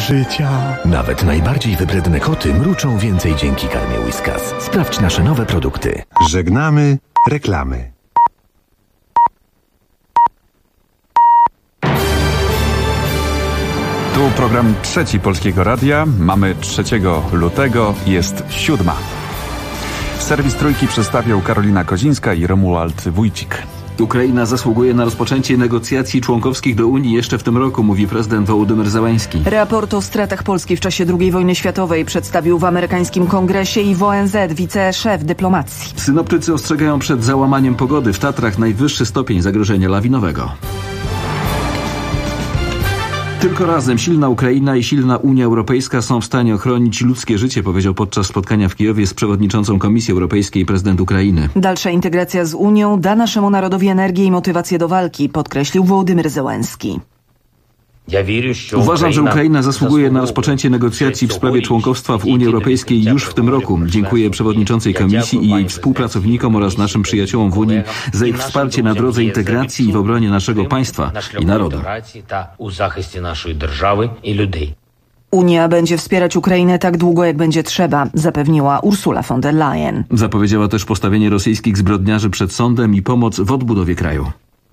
życia. Nawet najbardziej wybredne koty mruczą więcej dzięki karmie Whiskas. Sprawdź nasze nowe produkty. Żegnamy reklamy. Tu program trzeci Polskiego Radia. Mamy 3 lutego, jest 7. Serwis Trójki przedstawiał Karolina Kozińska i Romuald Wójcik. Ukraina zasługuje na rozpoczęcie negocjacji członkowskich do Unii jeszcze w tym roku, mówi prezydent Wołodymyr Zełenski. Raport o stratach Polski w czasie II wojny światowej przedstawił w amerykańskim kongresie i w ONZ wiceszef dyplomacji. Synoptycy ostrzegają przed załamaniem pogody. W Tatrach najwyższy stopień zagrożenia lawinowego. Tylko razem silna Ukraina i silna Unia Europejska są w stanie ochronić ludzkie życie, powiedział podczas spotkania w Kijowie z przewodniczącą Komisji Europejskiej prezydent Ukrainy. Dalsza integracja z Unią da naszemu narodowi energię i motywację do walki, podkreślił Wołodymyr Zełenski. Uważam, że Ukraina zasługuje na rozpoczęcie negocjacji w sprawie członkostwa w Unii Europejskiej już w tym roku. Dziękuję przewodniczącej Komisji i jej współpracownikom oraz naszym przyjaciołom w Unii za ich wsparcie na drodze integracji i w obronie naszego państwa i narodu. Unia będzie wspierać Ukrainę tak długo, jak będzie trzeba, zapewniła Ursula von der Leyen. Zapowiedziała też postawienie rosyjskich zbrodniarzy przed sądem i pomoc w odbudowie kraju.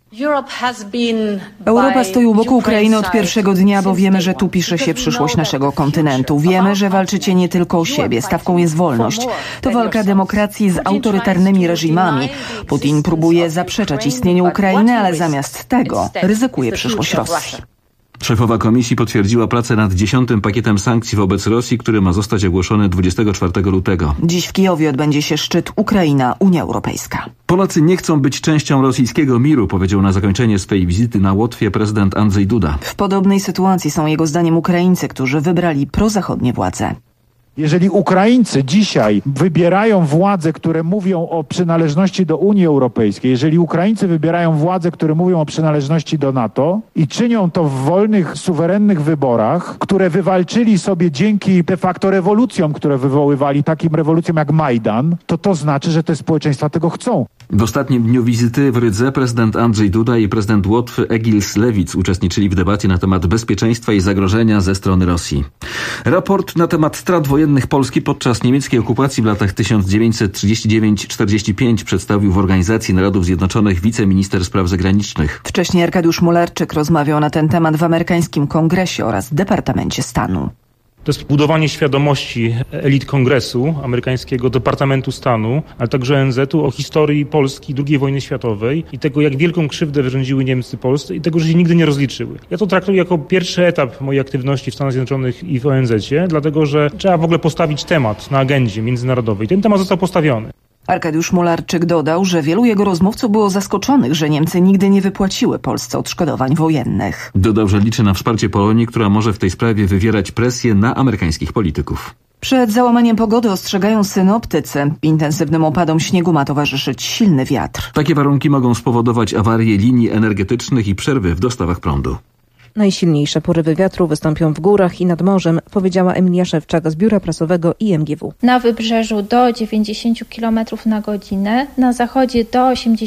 Europa stoi u boku Ukrainy od pierwszego dnia, bo wiemy, że tu pisze się przyszłość naszego kontynentu. Wiemy, że walczycie nie tylko o siebie. Stawką jest wolność. To walka demokracji z autorytarnymi reżimami. Putin próbuje zaprzeczać istnieniu Ukrainy, ale zamiast tego ryzykuje przyszłość Rosji. Szefowa Komisji potwierdziła pracę nad 10. pakietem sankcji wobec Rosji, który ma zostać ogłoszony 24 lutego. Dziś w Kijowie odbędzie się szczyt Ukraina-Unia Europejska. Polacy nie chcą być częścią rosyjskiego miru, powiedział na zakończenie swej wizyty na Łotwie prezydent Andrzej Duda. W podobnej sytuacji są jego zdaniem Ukraińcy, którzy wybrali prozachodnie władze. Jeżeli Ukraińcy dzisiaj wybierają władze, które mówią o przynależności do Unii Europejskiej, jeżeli Ukraińcy wybierają władze, które mówią o przynależności do NATO i czynią to w wolnych, suwerennych wyborach, które wywalczyli sobie dzięki de facto rewolucjom, które wywoływali, takim rewolucjom jak Majdan, to znaczy, że te społeczeństwa tego chcą. W ostatnim dniu wizyty w Rydze prezydent Andrzej Duda i prezydent Łotwy Egils Lewicz uczestniczyli w debacie na temat bezpieczeństwa i zagrożenia ze strony Rosji. Raport na temat strat wojennych Polski podczas niemieckiej okupacji w latach 1939-45 przedstawił w Organizacji Narodów Zjednoczonych wiceminister spraw zagranicznych. Wcześniej Arkadiusz Mularczyk rozmawiał na ten temat w amerykańskim kongresie oraz Departamencie Stanu. To jest budowanie świadomości elit Kongresu, amerykańskiego Departamentu Stanu, ale także ONZ-u o historii Polski II wojny światowej i tego, jak wielką krzywdę wyrządziły Niemcy Polsce i tego, że się nigdy nie rozliczyły. Ja to traktuję jako pierwszy etap mojej aktywności w Stanach Zjednoczonych i w ONZ-cie, dlatego że trzeba w ogóle postawić temat na agendzie międzynarodowej. Ten temat został postawiony. Arkadiusz Mularczyk dodał, że wielu jego rozmówców było zaskoczonych, że Niemcy nigdy nie wypłaciły Polsce odszkodowań wojennych. Dodał, że liczy na wsparcie Polonii, która może w tej sprawie wywierać presję na amerykańskich polityków. Przed załamaniem pogody ostrzegają synoptycy. Intensywnym opadom śniegu ma towarzyszyć silny wiatr. Takie warunki mogą spowodować awarię linii energetycznych i przerwy w dostawach prądu. Najsilniejsze porywy wiatru wystąpią w górach i nad morzem, powiedziała Emilia Szewczak z biura prasowego IMGW. Na wybrzeżu do 90 km na godzinę, na zachodzie do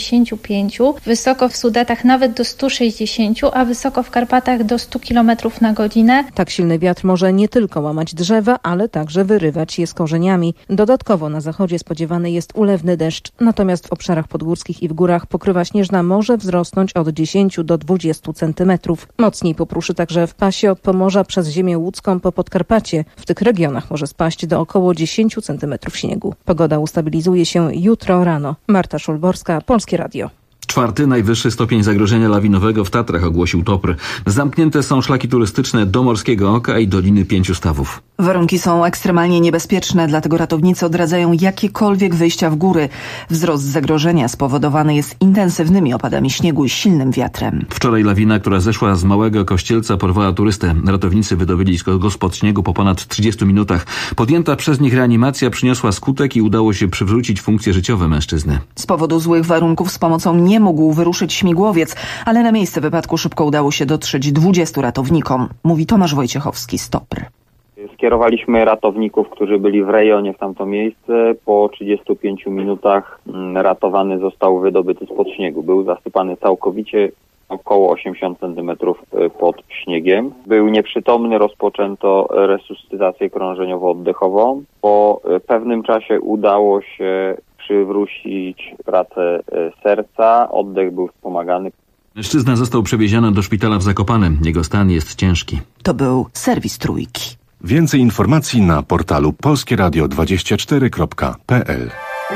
85, wysoko w Sudetach nawet do 160, a wysoko w Karpatach do 100 km na godzinę. Tak silny wiatr może nie tylko łamać drzewa, ale także wyrywać je z korzeniami. Dodatkowo na zachodzie spodziewany jest ulewny deszcz, natomiast w obszarach podgórskich i w górach pokrywa śnieżna może wzrosnąć od 10 do 20 cm. Mocniej popruszy także w pasie od Pomorza przez ziemię łódzką po Podkarpacie. W tych regionach może spaść do około 10 cm śniegu. Pogoda ustabilizuje się jutro rano. Marta Szulborska, Polskie Radio. 4. najwyższy stopień zagrożenia lawinowego w Tatrach ogłosił TOPR. Zamknięte są szlaki turystyczne do Morskiego Oka i Doliny Pięciu Stawów. Warunki są ekstremalnie niebezpieczne, dlatego ratownicy odradzają jakiekolwiek wyjścia w góry. Wzrost zagrożenia spowodowany jest intensywnymi opadami śniegu i silnym wiatrem. Wczoraj lawina, która zeszła z Małego Kościelca, porwała turystę. Ratownicy wydobyli go spod śniegu po ponad 30 minutach. Podjęta przez nich reanimacja przyniosła skutek i udało się przywrócić funkcje życiowe mężczyzny. Z powodu złych warunków z pomocą nie mógł wyruszyć śmigłowiec, ale na miejsce wypadku szybko udało się dotrzeć 20 ratownikom, mówi Tomasz Wojciechowski z TOPR. Skierowaliśmy ratowników, którzy byli w rejonie w tamto miejsce. Po 35 minutach ratowany został wydobyty spod śniegu. Był zasypany całkowicie, około 80 cm pod śniegiem. Był nieprzytomny, rozpoczęto resuscytację krążeniowo-oddechową. Po pewnym czasie udało się przywrócić pracę serca, oddech był wspomagany. Mężczyzna został przewieziony do szpitala w Zakopanem. Jego stan jest ciężki. To był serwis Trójki. Więcej informacji na portalu polskieradio24.pl.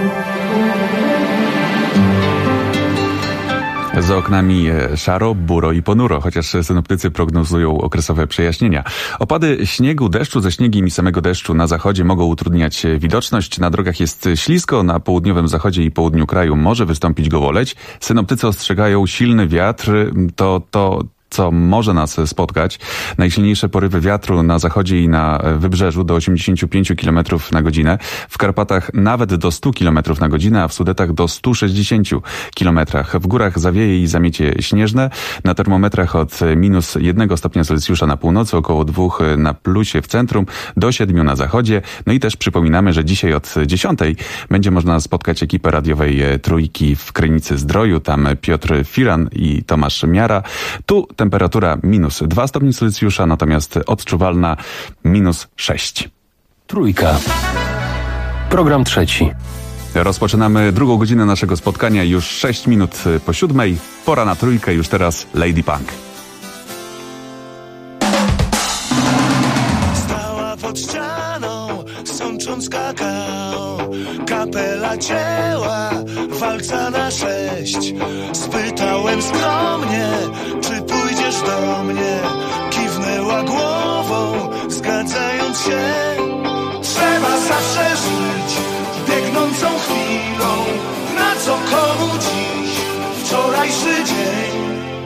Za oknami szaro, buro i ponuro, chociaż synoptycy prognozują okresowe przejaśnienia. Opady śniegu, deszczu ze śniegiem i samego deszczu na zachodzie mogą utrudniać widoczność. Na drogach jest ślisko, na południowym zachodzie i południu kraju może wystąpić gołoleć. Synoptycy ostrzegają silny wiatr, co może nas spotkać. Najsilniejsze porywy wiatru na zachodzie i na wybrzeżu do 85 km na godzinę. W Karpatach nawet do 100 km na godzinę, a w Sudetach do 160 km. W górach zawieje i zamiecie śnieżne. Na termometrach od -1 stopnia Celsjusza na północy, około 2 na plusie w centrum, do 7 na zachodzie. No i też przypominamy, że dzisiaj od 10 będzie można spotkać ekipę radiowej Trójki w Krynicy-Zdroju. Tam Piotr Firan i Tomasz Miara. Tu temperatura -2 stopni Celsjusza, natomiast odczuwalna -6. Trójka. Program trzeci. Rozpoczynamy drugą godzinę naszego spotkania. Już 6 minut po 7. Pora na Trójkę. Już teraz Lady Punk. Stała pod ścianą, sącząc kakao. Kapela cięła, walca na 6. Spytałem skromnie, czy pójdziesz do mnie. Kiwnęła głową, zgadzając się. Trzeba zawsze żyć biegnącą chwilą. Na co komu dziś wczorajszy dzień?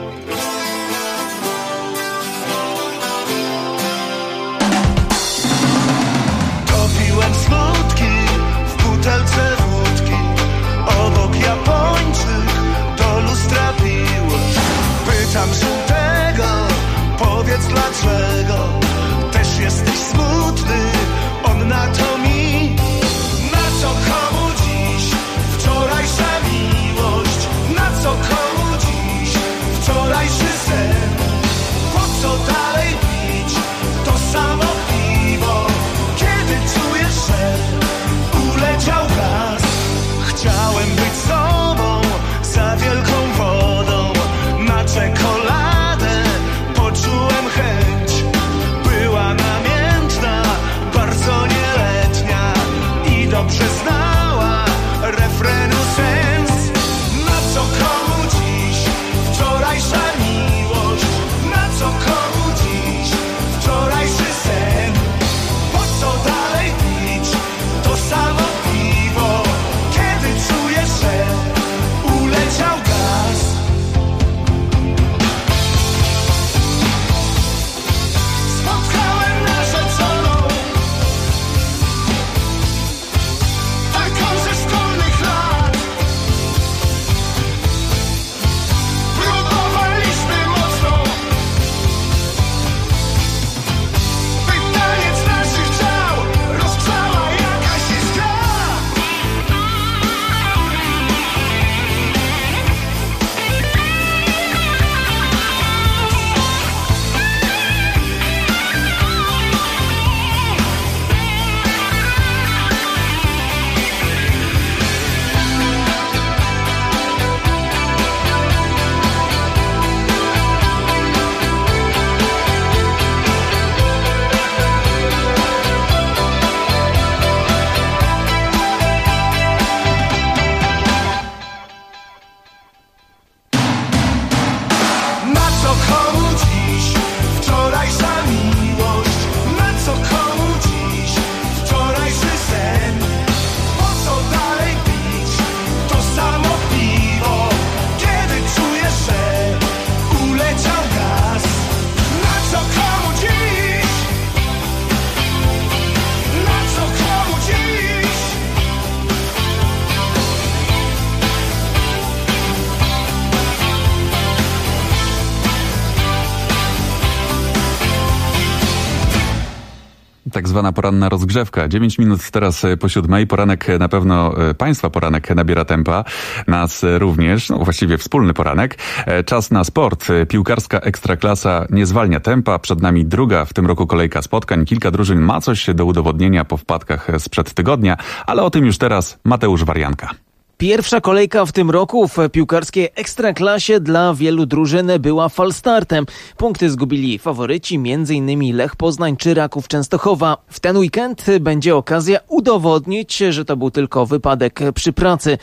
Topiłem smutki w butelce wódki. Obok Japończyk do lustra pił. Pytam żółtego, powiedz dlaczego też jesteś smutny. On na to mi, na co komu dziś wczorajsza miłość? Na co komu dziś Tak zwana poranna rozgrzewka. 9 minut teraz po 7. Poranek na pewno, Państwa poranek nabiera tempa. Nas również, no właściwie wspólny poranek. Czas na sport. Piłkarska Ekstraklasa nie zwalnia tempa. Przed nami druga w tym roku kolejka spotkań. Kilka drużyn ma coś do udowodnienia po wpadkach sprzed tygodnia, ale o tym już teraz Mateusz Warianka. Pierwsza kolejka w tym roku w piłkarskiej Ekstraklasie dla wielu drużyn była falstartem. Punkty zgubili faworyci, m.in. Lech Poznań czy Raków Częstochowa. W ten weekend będzie okazja udowodnić, że to był tylko wypadek przy pracy.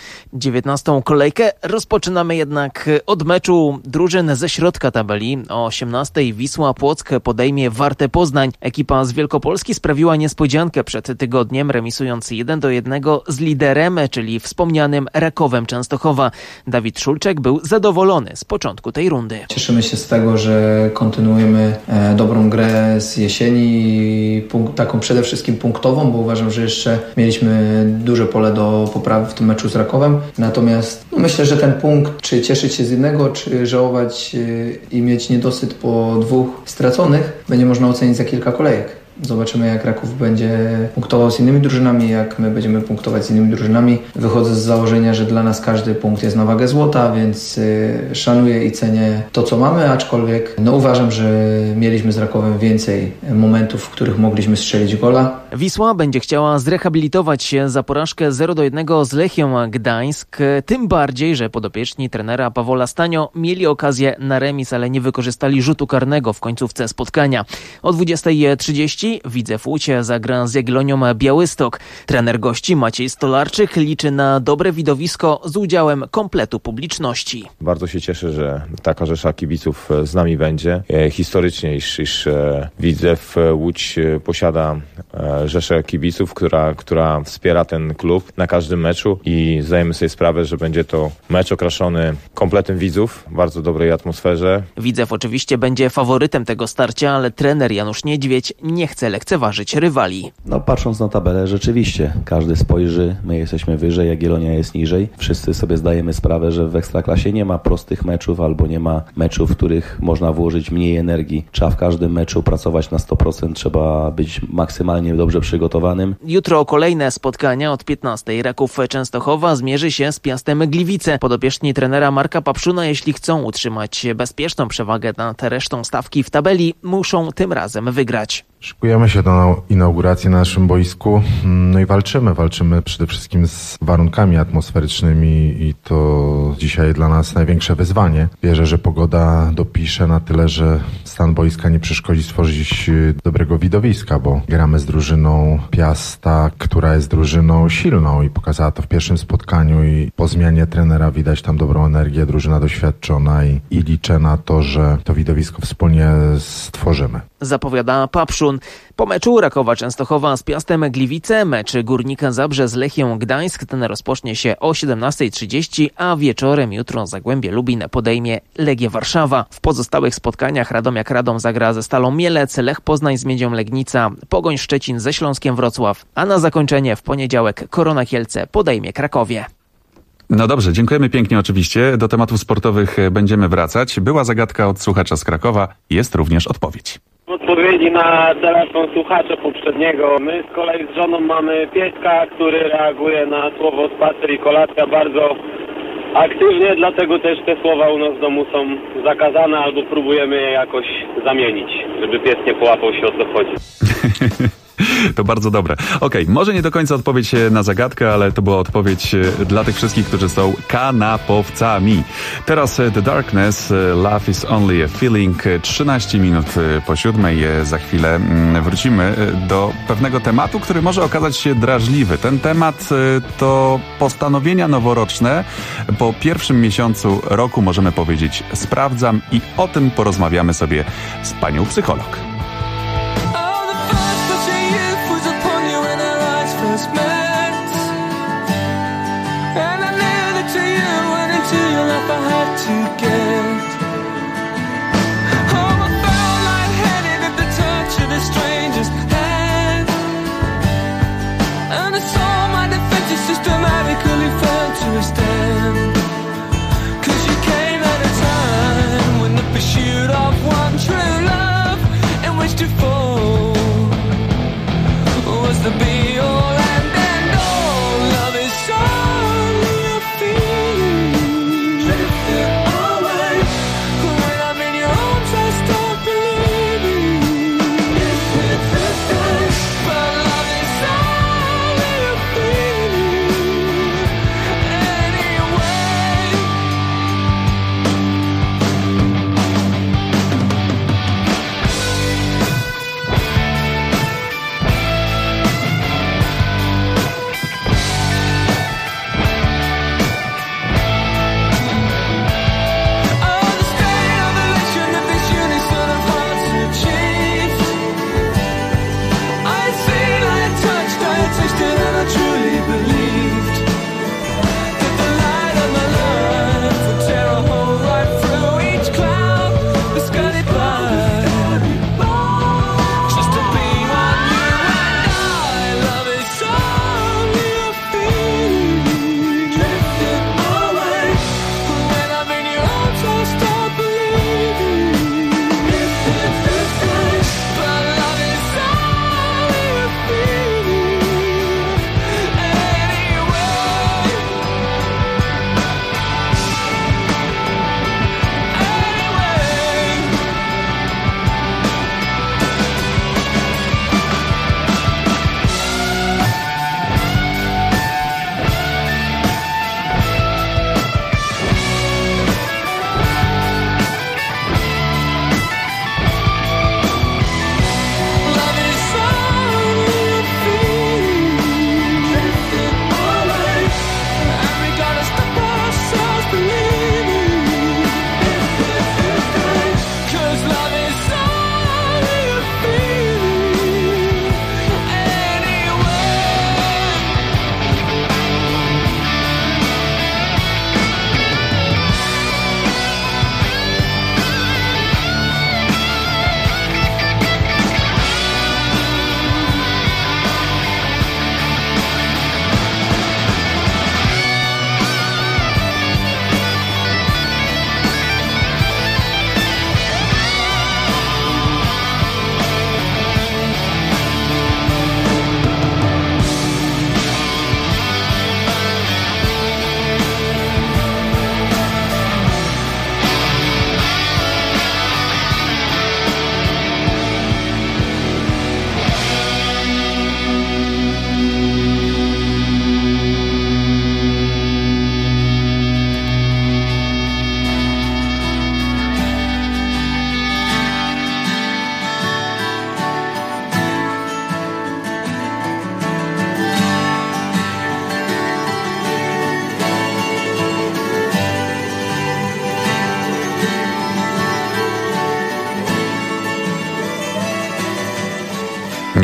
19. kolejkę rozpoczynamy jednak od meczu drużyn ze środka tabeli. O 18:00 Wisła Płock podejmie Wartę Poznań. Ekipa z Wielkopolski sprawiła niespodziankę przed tygodniem, remisując 1-1 z liderem, czyli wspomnianym Rakowem Częstochowa. Dawid Szulczek był zadowolony z początku tej rundy. Cieszymy się z tego, że kontynuujemy dobrą grę z jesieni, taką przede wszystkim punktową, bo uważam, że jeszcze mieliśmy duże pole do poprawy w tym meczu z Rakowem. Natomiast myślę, że ten punkt, czy cieszyć się z jednego, czy żałować i mieć niedosyt po 2 straconych, będzie można ocenić za kilka kolejek. Zobaczymy, jak Raków będzie punktował z innymi drużynami, jak my będziemy punktować z innymi drużynami. Wychodzę z założenia, że dla nas każdy punkt jest na wagę złota, więc szanuję i cenię to, co mamy, aczkolwiek uważam, że mieliśmy z Rakowem więcej momentów, w których mogliśmy strzelić gola. Wisła będzie chciała zrehabilitować się za porażkę 0-1 z Lechią Gdańsk, tym bardziej, że podopieczni trenera Pawła Stanio mieli okazję na remis, ale nie wykorzystali rzutu karnego w końcówce spotkania. O 20:30 Widzew Łódź zagra z Jagiellonią Białystok. Trener gości Maciej Stolarczyk liczy na dobre widowisko z udziałem kompletu publiczności. Bardzo się cieszę, że taka rzesza kibiców z nami będzie. Historycznie, iż Widzew Łódź posiada rzeszę kibiców, która wspiera ten klub na każdym meczu i zdajemy sobie sprawę, że będzie to mecz okraszony kompletem widzów, w bardzo dobrej atmosferze. Widzew oczywiście będzie faworytem tego starcia, ale trener Janusz Niedźwiedź nie chce lekceważyć rywali. Patrząc na tabelę, rzeczywiście każdy spojrzy, my jesteśmy wyżej, Jagiellonia jest niżej. Wszyscy sobie zdajemy sprawę, że w Ekstraklasie nie ma prostych meczów albo nie ma meczów, w których można włożyć mniej energii. Trzeba w każdym meczu pracować na 100%, trzeba być maksymalnie dobrze przygotowanym. Jutro kolejne spotkania od 15:00. Raków Częstochowa zmierzy się z Piastem Gliwice. Podopieczni trenera Marka Papszuna, jeśli chcą utrzymać bezpieczną przewagę nad resztą stawki w tabeli, muszą tym razem wygrać. Szykujemy się do inauguracji na naszym boisku, no i walczymy przede wszystkim z warunkami atmosferycznymi i to dzisiaj dla nas największe wyzwanie. Wierzę, że pogoda dopisze na tyle, że stan boiska nie przeszkodzi stworzyć dobrego widowiska, bo gramy z drużyną Piasta, która jest drużyną silną i pokazała to w pierwszym spotkaniu i po zmianie trenera widać tam dobrą energię, drużyna doświadczona i liczę na to, że to widowisko wspólnie stworzymy. Zapowiada Papszun. Po meczu Rakowa Częstochowa z Piastem Gliwice, mecz Górnika Zabrze z Lechią Gdańsk, ten rozpocznie się o 17:30, a wieczorem jutro Zagłębie Lubin podejmie Legię Warszawa. W pozostałych spotkaniach Radomiak Radom zagra ze Stalą Mielec, Lech Poznań z Miedzią Legnica, Pogoń Szczecin ze Śląskiem Wrocław, a na zakończenie w poniedziałek Korona Kielce podejmie Krakowie. No dobrze, dziękujemy pięknie oczywiście. Do tematów sportowych będziemy wracać. Była zagadka od słuchacza z Krakowa, jest również odpowiedź. W odpowiedzi na telefon słuchacza poprzedniego, my z kolei z żoną mamy pieska, który reaguje na słowo spacer i kolacja bardzo aktywnie, dlatego też te słowa u nas w domu są zakazane albo próbujemy je jakoś zamienić, żeby pies nie połapał się, o co chodzi. To bardzo dobre. Okej, może nie do końca odpowiedź na zagadkę, ale to była odpowiedź dla tych wszystkich, którzy są kanapowcami. Teraz The Darkness, Love is Only a Feeling, 13 minut po 7. Za chwilę wrócimy do pewnego tematu, który może okazać się drażliwy. Ten temat to postanowienia noworoczne. Po pierwszym miesiącu roku możemy powiedzieć sprawdzam i o tym porozmawiamy sobie z panią psycholog.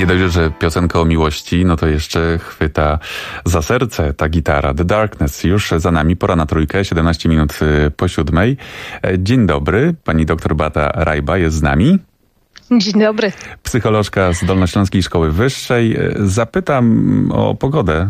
Nie dość, że piosenka o miłości, no to jeszcze chwyta za serce ta gitara. The Darkness już za nami, pora na trójkę, 17 minut po 7. Dzień dobry, pani doktor Beata Rajba jest z nami. Dzień dobry. Psycholożka z Dolnośląskiej Szkoły Wyższej. Zapytam o pogodę.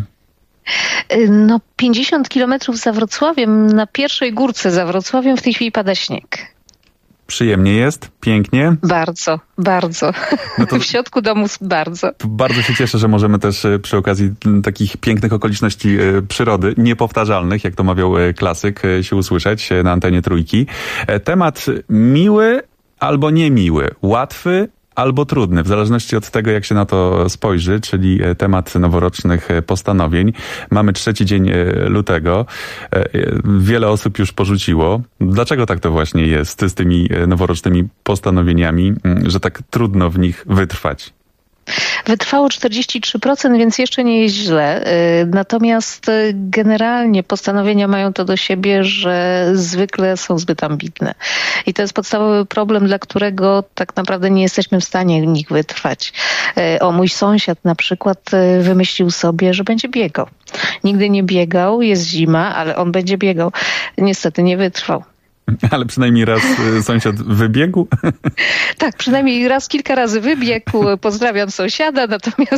50 kilometrów za Wrocławiem, na pierwszej górce za Wrocławiem w tej chwili pada śnieg. Przyjemnie jest? Pięknie? Bardzo, bardzo. No to w środku domu bardzo. Bardzo się cieszę, że możemy też przy okazji takich pięknych okoliczności przyrody, niepowtarzalnych, jak to mawiał klasyk, się usłyszeć na antenie Trójki. Temat miły albo niemiły, łatwy albo trudny, w zależności od tego, jak się na to spojrzy, czyli temat noworocznych postanowień. Mamy 3 dzień lutego. Wiele osób już porzuciło. Dlaczego tak to właśnie jest z tymi noworocznymi postanowieniami, że tak trudno w nich wytrwać? Wytrwało 43%, więc jeszcze nie jest źle. Natomiast generalnie postanowienia mają to do siebie, że zwykle są zbyt ambitne. I to jest podstawowy problem, dla którego tak naprawdę nie jesteśmy w stanie w nich wytrwać. Mój sąsiad na przykład wymyślił sobie, że będzie biegał. Nigdy nie biegał, jest zima, ale on będzie biegał. Niestety nie wytrwał. Ale przynajmniej raz sąsiad wybiegł? Tak, przynajmniej raz, kilka razy wybiegł. Pozdrawiam sąsiada,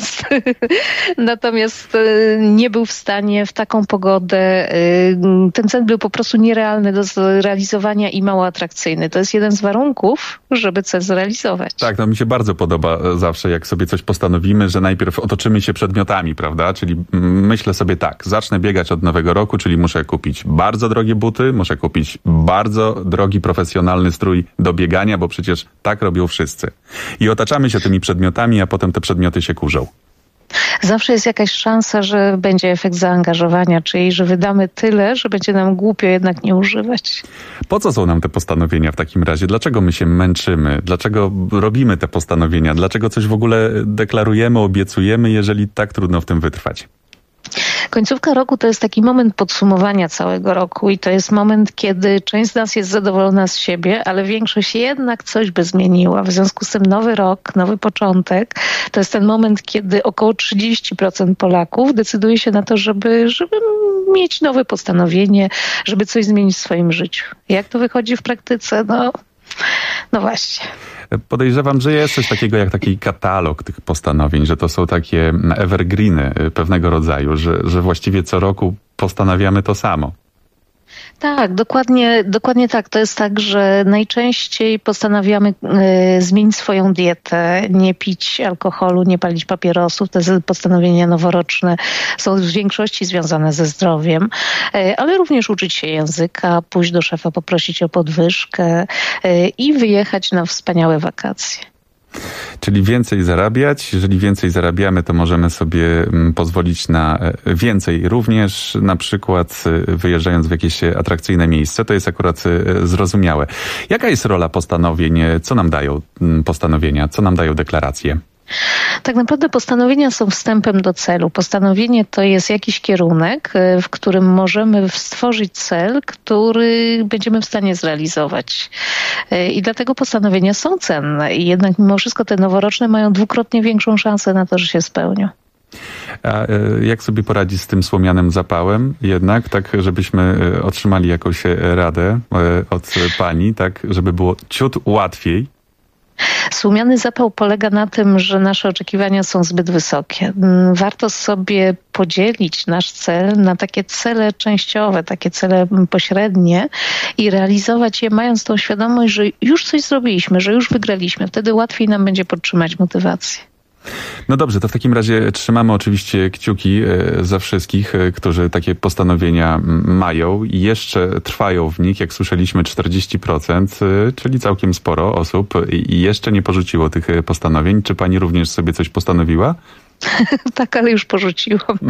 natomiast nie był w stanie w taką pogodę. Ten cel był po prostu nierealny do zrealizowania i mało atrakcyjny. To jest jeden z warunków, żeby cel zrealizować. Tak, to mi się bardzo podoba zawsze, jak sobie coś postanowimy, że najpierw otoczymy się przedmiotami, prawda? Czyli myślę sobie tak, zacznę biegać od nowego roku, czyli muszę kupić bardzo drogie buty, muszę kupić bardzo drogi, profesjonalny strój do biegania, bo przecież tak robią wszyscy. I otaczamy się tymi przedmiotami, a potem te przedmioty się kurzą. Zawsze jest jakaś szansa, że będzie efekt zaangażowania, czyli że wydamy tyle, że będzie nam głupio jednak nie używać. Po co są nam te postanowienia w takim razie? Dlaczego my się męczymy? Dlaczego robimy te postanowienia? Dlaczego coś w ogóle deklarujemy, obiecujemy, jeżeli tak trudno w tym wytrwać? Końcówka roku to jest taki moment podsumowania całego roku i to jest moment, kiedy część z nas jest zadowolona z siebie, ale większość jednak coś by zmieniła. W związku z tym nowy rok, nowy początek, to jest ten moment, kiedy około 30% Polaków decyduje się na to, żeby mieć nowe postanowienie, żeby coś zmienić w swoim życiu. Jak to wychodzi w praktyce? No właśnie. Podejrzewam, że jest coś takiego jak taki katalog tych postanowień, że to są takie evergreeny pewnego rodzaju, że właściwie co roku postanawiamy to samo. Tak, dokładnie tak. To jest tak, że najczęściej postanawiamy zmienić swoją dietę, nie pić alkoholu, nie palić papierosów. Te postanowienia noworoczne są w większości związane ze zdrowiem, ale również uczyć się języka, pójść do szefa, poprosić o podwyżkę i wyjechać na wspaniałe wakacje. Czyli więcej zarabiać. Jeżeli więcej zarabiamy, to możemy sobie pozwolić na więcej. Również na przykład wyjeżdżając w jakieś atrakcyjne miejsce. To jest akurat zrozumiałe. Jaka jest rola postanowień? Co nam dają postanowienia? Co nam dają deklaracje? Tak naprawdę postanowienia są wstępem do celu. Postanowienie to jest jakiś kierunek, w którym możemy stworzyć cel, który będziemy w stanie zrealizować. I dlatego postanowienia są cenne. I jednak mimo wszystko te noworoczne mają dwukrotnie większą szansę na to, że się spełnią. A jak sobie poradzić z tym słomianym zapałem jednak, tak żebyśmy otrzymali jakąś radę od pani, tak żeby było ciut łatwiej? Słomiany zapał polega na tym, że nasze oczekiwania są zbyt wysokie. Warto sobie podzielić nasz cel na takie cele częściowe, takie cele pośrednie i realizować je mając tą świadomość, że już coś zrobiliśmy, że już wygraliśmy. Wtedy łatwiej nam będzie podtrzymać motywację. No dobrze, to w takim razie trzymamy oczywiście kciuki za wszystkich, którzy takie postanowienia mają i jeszcze trwają w nich, jak słyszeliśmy 40%, czyli całkiem sporo osób i jeszcze nie porzuciło tych postanowień. Czy pani również sobie coś postanowiła? Tak, ale już porzuciłam.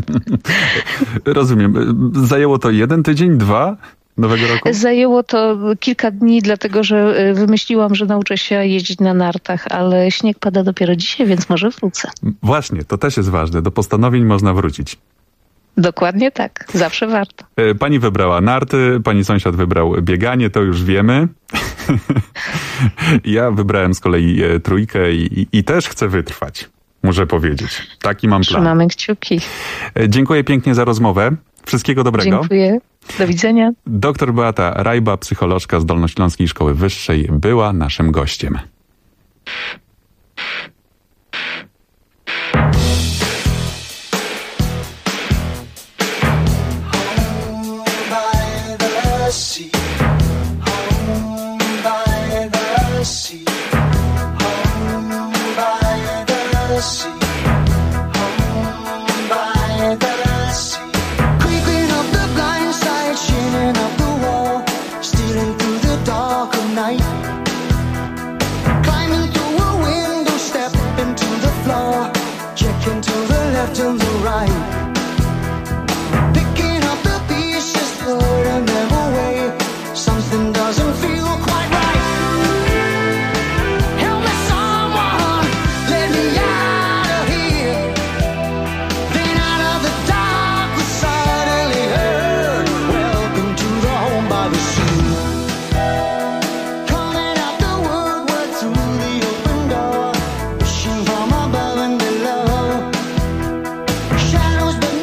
Rozumiem. Zajęło to 1 tydzień, 2? Nowego roku? Zajęło to kilka dni, dlatego że wymyśliłam, że nauczę się jeździć na nartach, ale śnieg pada dopiero dzisiaj, więc może wrócę. Właśnie, to też jest ważne. Do postanowień można wrócić. Dokładnie tak. Zawsze warto. Pani wybrała narty, pani sąsiad wybrał bieganie, to już wiemy. Ja wybrałem z kolei trójkę i też chcę wytrwać. muszę powiedzieć. Taki mam plan. Trzymamy kciuki. Dziękuję pięknie za rozmowę. Wszystkiego dobrego. Dziękuję. Do widzenia. Doktor Beata Rajba, psycholożka z Dolnośląskiej Szkoły Wyższej, była naszym gościem. Shadows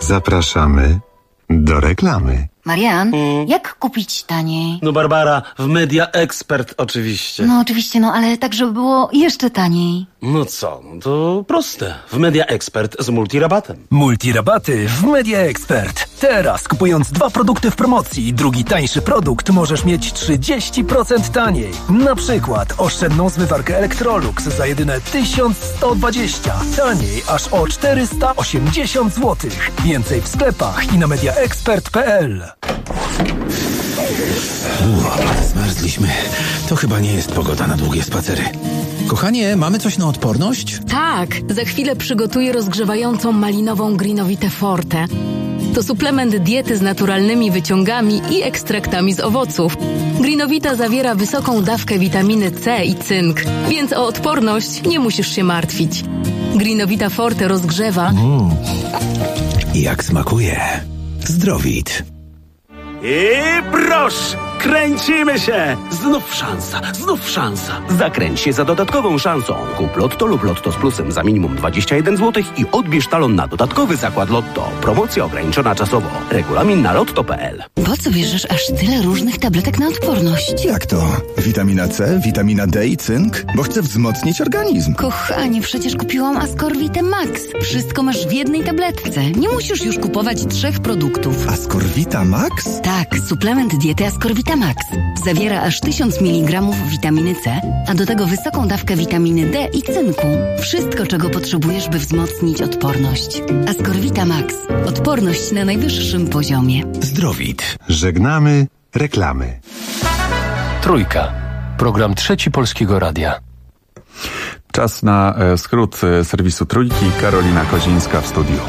Zapraszamy do reklamy. Marian, jak kupić taniej? No Barbara, w Media Expert oczywiście. No oczywiście, ale tak, żeby było jeszcze taniej. No co, to proste. W Media Expert z multirabatem. Multirabaty w Media Expert. Teraz kupując 2 produkty w promocji i drugi tańszy produkt możesz mieć 30% taniej. Na przykład oszczędną zmywarkę Electrolux za jedyne 1120. Taniej aż o 480 zł. Więcej w sklepach i na mediaexpert.pl. Zmarzliśmy. To chyba nie jest pogoda na długie spacery. Kochanie, mamy coś na odporność? Tak, za chwilę przygotuję rozgrzewającą malinową Greenovitę Forte. To suplement diety z naturalnymi wyciągami i ekstraktami z owoców. Greenovita zawiera wysoką dawkę witaminy C i cynk, więc o odporność nie musisz się martwić. Greenovita Forte rozgrzewa. Jak smakuje. Zdrowit. I proszę, kręcimy się! Znów szansa. Zakręć się za dodatkową szansą. Kup Lotto lub Lotto z plusem za minimum 21 zł i odbierz talon na dodatkowy zakład Lotto. Promocja ograniczona czasowo. Regulamin na lotto.pl. Po co bierzesz aż tyle różnych tabletek na odporność? Jak to? Witamina C, witamina D i cynk? Bo chcę wzmocnić organizm. Kochanie, przecież kupiłam Ascorvitę Max. Wszystko masz w jednej tabletce. Nie musisz już kupować 3 produktów. Ascorvita Max? Tak, suplement diety Ascorvita Max. Zawiera aż 1000 mg witaminy C, a do tego wysoką dawkę witaminy D i cynku. Wszystko, czego potrzebujesz, by wzmocnić odporność. Ascorvita Max. Odporność na najwyższym poziomie. Zdrowit. Żegnamy reklamy. Trójka. Program Trzeci Polskiego Radia. Czas na skrót serwisu Trójki. Karolina Kozińska w studiu.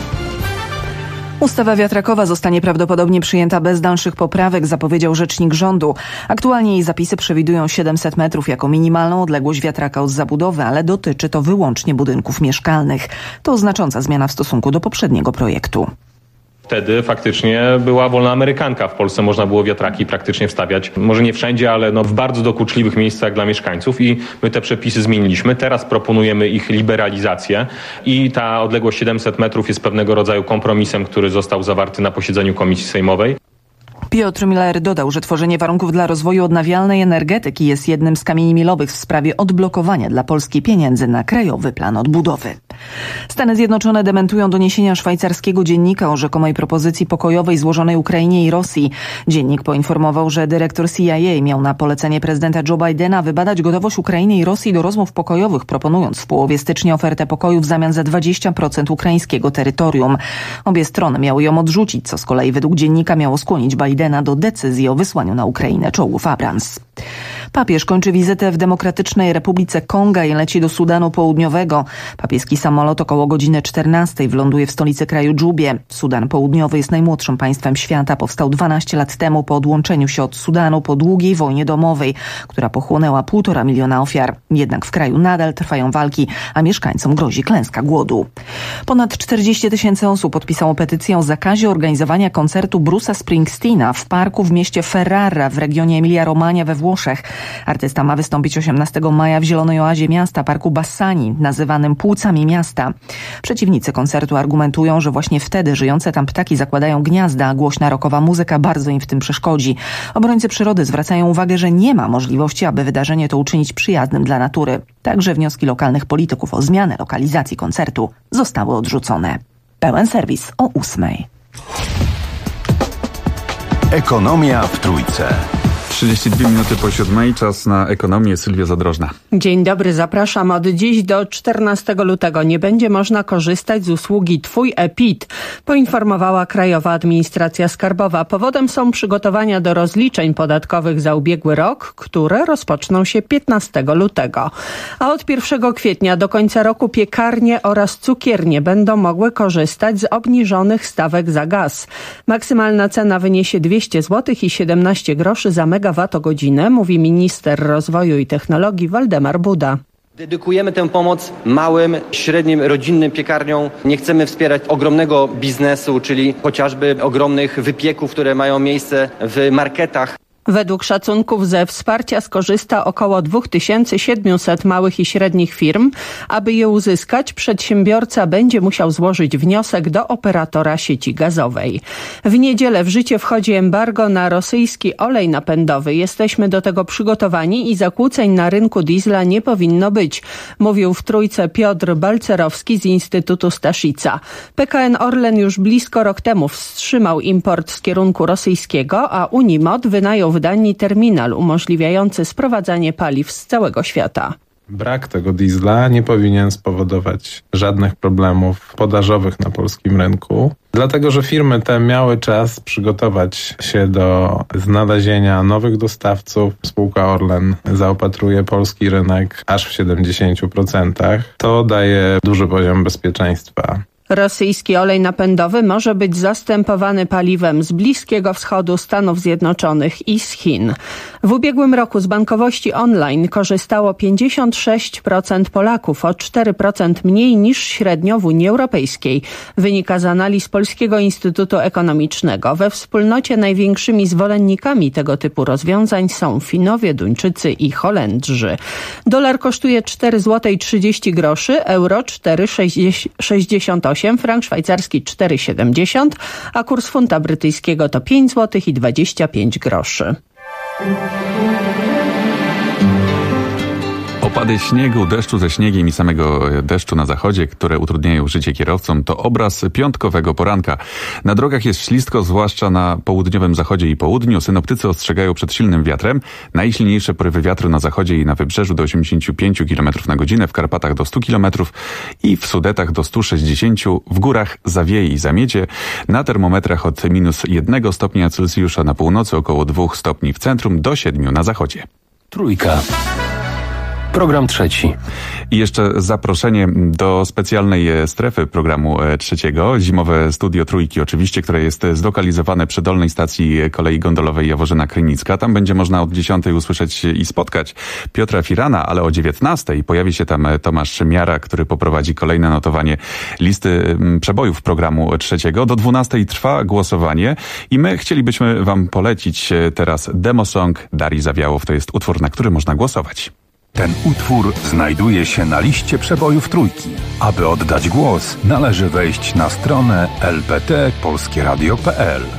Ustawa wiatrakowa zostanie prawdopodobnie przyjęta bez dalszych poprawek, zapowiedział rzecznik rządu. Aktualnie jej zapisy przewidują 700 metrów jako minimalną odległość wiatraka od zabudowy, ale dotyczy to wyłącznie budynków mieszkalnych. To znacząca zmiana w stosunku do poprzedniego projektu. Wtedy faktycznie była wolna amerykanka. W Polsce można było wiatraki praktycznie wstawiać, może nie wszędzie, ale w bardzo dokuczliwych miejscach dla mieszkańców i my te przepisy zmieniliśmy. Teraz proponujemy ich liberalizację i ta odległość 700 metrów jest pewnego rodzaju kompromisem, który został zawarty na posiedzeniu Komisji Sejmowej. Piotr Miller dodał, że tworzenie warunków dla rozwoju odnawialnej energetyki jest jednym z kamieni milowych w sprawie odblokowania dla Polski pieniędzy na Krajowy Plan Odbudowy. Stany Zjednoczone dementują doniesienia szwajcarskiego dziennika o rzekomej propozycji pokojowej złożonej Ukrainie i Rosji. Dziennik poinformował, że dyrektor CIA miał na polecenie prezydenta Joe Bidena wybadać gotowość Ukrainy i Rosji do rozmów pokojowych, proponując w połowie stycznia ofertę pokoju w zamian za 20% ukraińskiego terytorium. Obie strony miały ją odrzucić, co z kolei według dziennika miało skłonić Bidena do decyzji o wysłaniu na Ukrainę czołgów Abrams. Papież kończy wizytę w Demokratycznej Republice Konga i leci do Sudanu Południowego. Papieski samolot około godziny 14 wląduje w stolicy kraju Dżubie. Sudan Południowy jest najmłodszym państwem świata. Powstał 12 lat temu po odłączeniu się od Sudanu po długiej wojnie domowej, która pochłonęła 1,5 miliona ofiar. Jednak w kraju nadal trwają walki, a mieszkańcom grozi klęska głodu. Ponad 40 000 osób podpisało petycję o zakazie organizowania koncertu Bruce'a Springsteena w parku w mieście Ferrara w regionie Emilia-Romagna we Włoszech. Artysta ma wystąpić 18 maja w zielonej oazie miasta, parku Bassani, nazywanym płucami miasta. Przeciwnicy koncertu argumentują, że właśnie wtedy żyjące tam ptaki zakładają gniazda, a głośna rockowa muzyka bardzo im w tym przeszkodzi. Obrońcy przyrody zwracają uwagę, że nie ma możliwości, aby wydarzenie to uczynić przyjaznym dla natury. Także wnioski lokalnych polityków o zmianę lokalizacji koncertu zostały odrzucone. Pełen serwis o 8:00. Ekonomia w Trójce. 32 minuty po 7:00, czas na ekonomię. Sylwia Zadrożna. Dzień dobry, zapraszam. Od dziś do 14 lutego nie będzie można korzystać z usługi Twój e-PIT, poinformowała Krajowa Administracja Skarbowa. Powodem są przygotowania do rozliczeń podatkowych za ubiegły rok, które rozpoczną się 15 lutego. A od 1 kwietnia do końca roku piekarnie oraz cukiernie będą mogły korzystać z obniżonych stawek za gaz. Maksymalna cena wyniesie 200 zł i 17 groszy za megawattogodzinę, mówi minister rozwoju i technologii Waldemar Buda. Dedykujemy tę pomoc małym, średnim, rodzinnym piekarniom. Nie chcemy wspierać ogromnego biznesu, czyli chociażby ogromnych wypieków, które mają miejsce w marketach. Według szacunków ze wsparcia skorzysta około 2700 małych i średnich firm. Aby je uzyskać, przedsiębiorca będzie musiał złożyć wniosek do operatora sieci gazowej. W niedzielę w życie wchodzi embargo na rosyjski olej napędowy. Jesteśmy do tego przygotowani i zakłóceń na rynku diesla nie powinno być, mówił w Trójce Piotr Balcerowski z Instytutu Staszica. PKN Orlen już blisko rok temu wstrzymał import z kierunku rosyjskiego, a Unimod wynajął w Danii terminal umożliwiający sprowadzanie paliw z całego świata. Brak tego diesla nie powinien spowodować żadnych problemów podażowych na polskim rynku, dlatego że firmy te miały czas przygotować się do znalezienia nowych dostawców. Spółka Orlen zaopatruje polski rynek aż w 70%. To daje duży poziom bezpieczeństwa. Rosyjski olej napędowy może być zastępowany paliwem z Bliskiego Wschodu, Stanów Zjednoczonych i z Chin. W ubiegłym roku z bankowości online korzystało 56% Polaków, o 4% mniej niż średnio w Unii Europejskiej, wynika z analiz Polskiego Instytutu Ekonomicznego. We wspólnocie największymi zwolennikami tego typu rozwiązań są Finowie, Duńczycy i Holendrzy. Dolar kosztuje 4,30 zł, euro 4,68, frank szwajcarski 4,70, a kurs funta brytyjskiego to 5 zł i 25 groszy. Opady śniegu, deszczu ze śniegiem i samego deszczu na zachodzie, które utrudniają życie kierowcom, to obraz piątkowego poranka. Na drogach jest ślisko, zwłaszcza na południowym zachodzie i południu. Synoptycy ostrzegają przed silnym wiatrem. Najsilniejsze porywy wiatru na zachodzie i na wybrzeżu do 85 km na godzinę, w Karpatach do 100 km i w Sudetach do 160. W górach zawieje i zamiecie. Na termometrach od -1 stopnia Celsjusza na północy, około 2 stopni w centrum, do 7 na zachodzie. Trójka. Program trzeci. I jeszcze zaproszenie do specjalnej strefy programu trzeciego. Zimowe studio Trójki oczywiście, które jest zlokalizowane przy dolnej stacji kolei gondolowej Jaworzyna Krynicka. Tam będzie można od 10 usłyszeć i spotkać Piotra Firana, ale o 19 pojawi się tam Tomasz Miara, który poprowadzi kolejne notowanie listy przebojów programu trzeciego. Do 12 trwa głosowanie i my chcielibyśmy wam polecić teraz demosong Darii Zawiałow. To jest utwór, na który można głosować. Ten utwór znajduje się na liście przebojów Trójki. Aby oddać głos, należy wejść na stronę lpt.polskieradio.pl.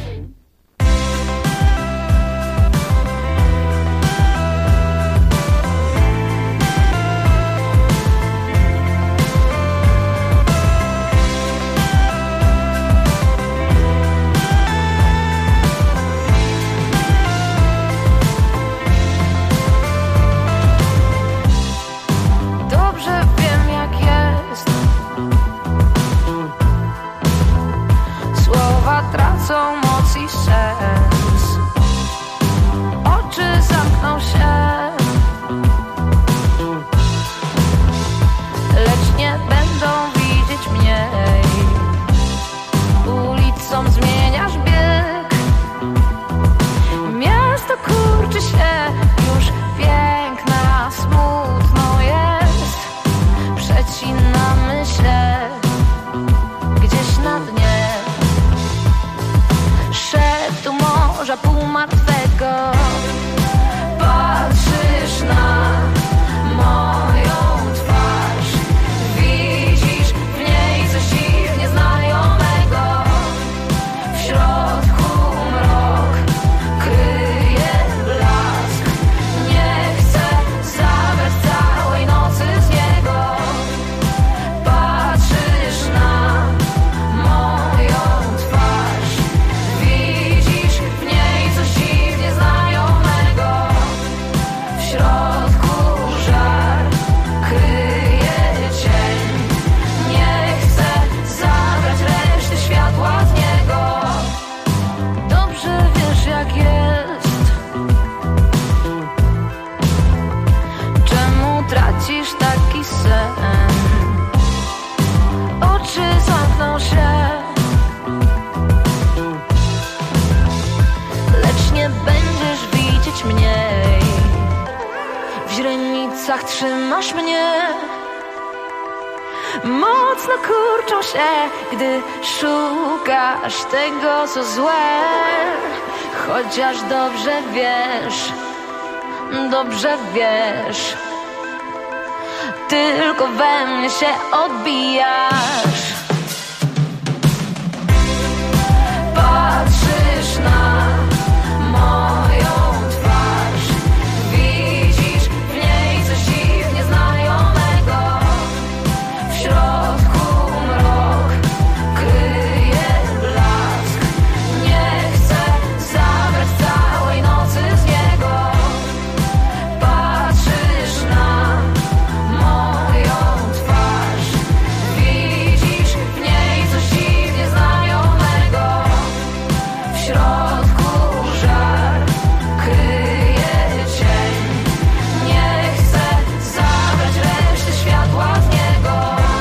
Trzymasz mnie, mocno kurczą się, gdy szukasz tego, co złe. Chociaż dobrze wiesz, tylko we mnie się odbijasz. Patrzysz na moją twarz, widzisz w niej coś dziwnie znajomego. W środku mrok kryje blask. Nie chcę zabrać całej nocy z niego. Patrzysz na moją twarz, widzisz w niej coś dziwnie znajomego. W środku żar kryje cień. Nie chcę zabrać reszty światła z niego.